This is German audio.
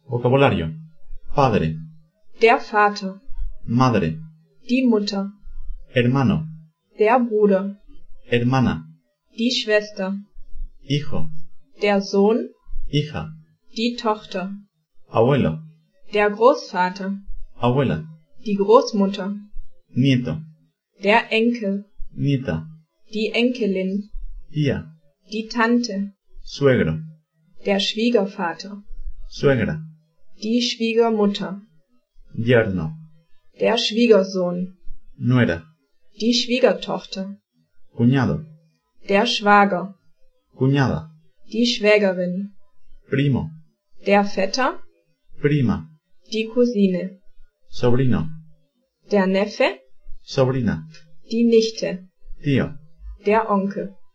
Vocabulario. Padre, Der Vater, madre, die Mutter, hermano, der Bruder, hermana, die Schwester, hijo, der Sohn, hija, die Tochter, abuelo, der Großvater, abuela, die Großmutter, nieto, der Enkel, nieta, die Enkelin, tía, die Tante, suegro, der Schwiegervater, suegra, die Schwiegermutter, yerno, der Schwiegersohn, nuera, die Schwiegertochter, cuñado, der Schwager, cuñada, die Schwägerin, primo, der Vetter, prima, die Cousine, sobrino, der Neffe, sobrina, die Nichte, tío, der Onkel.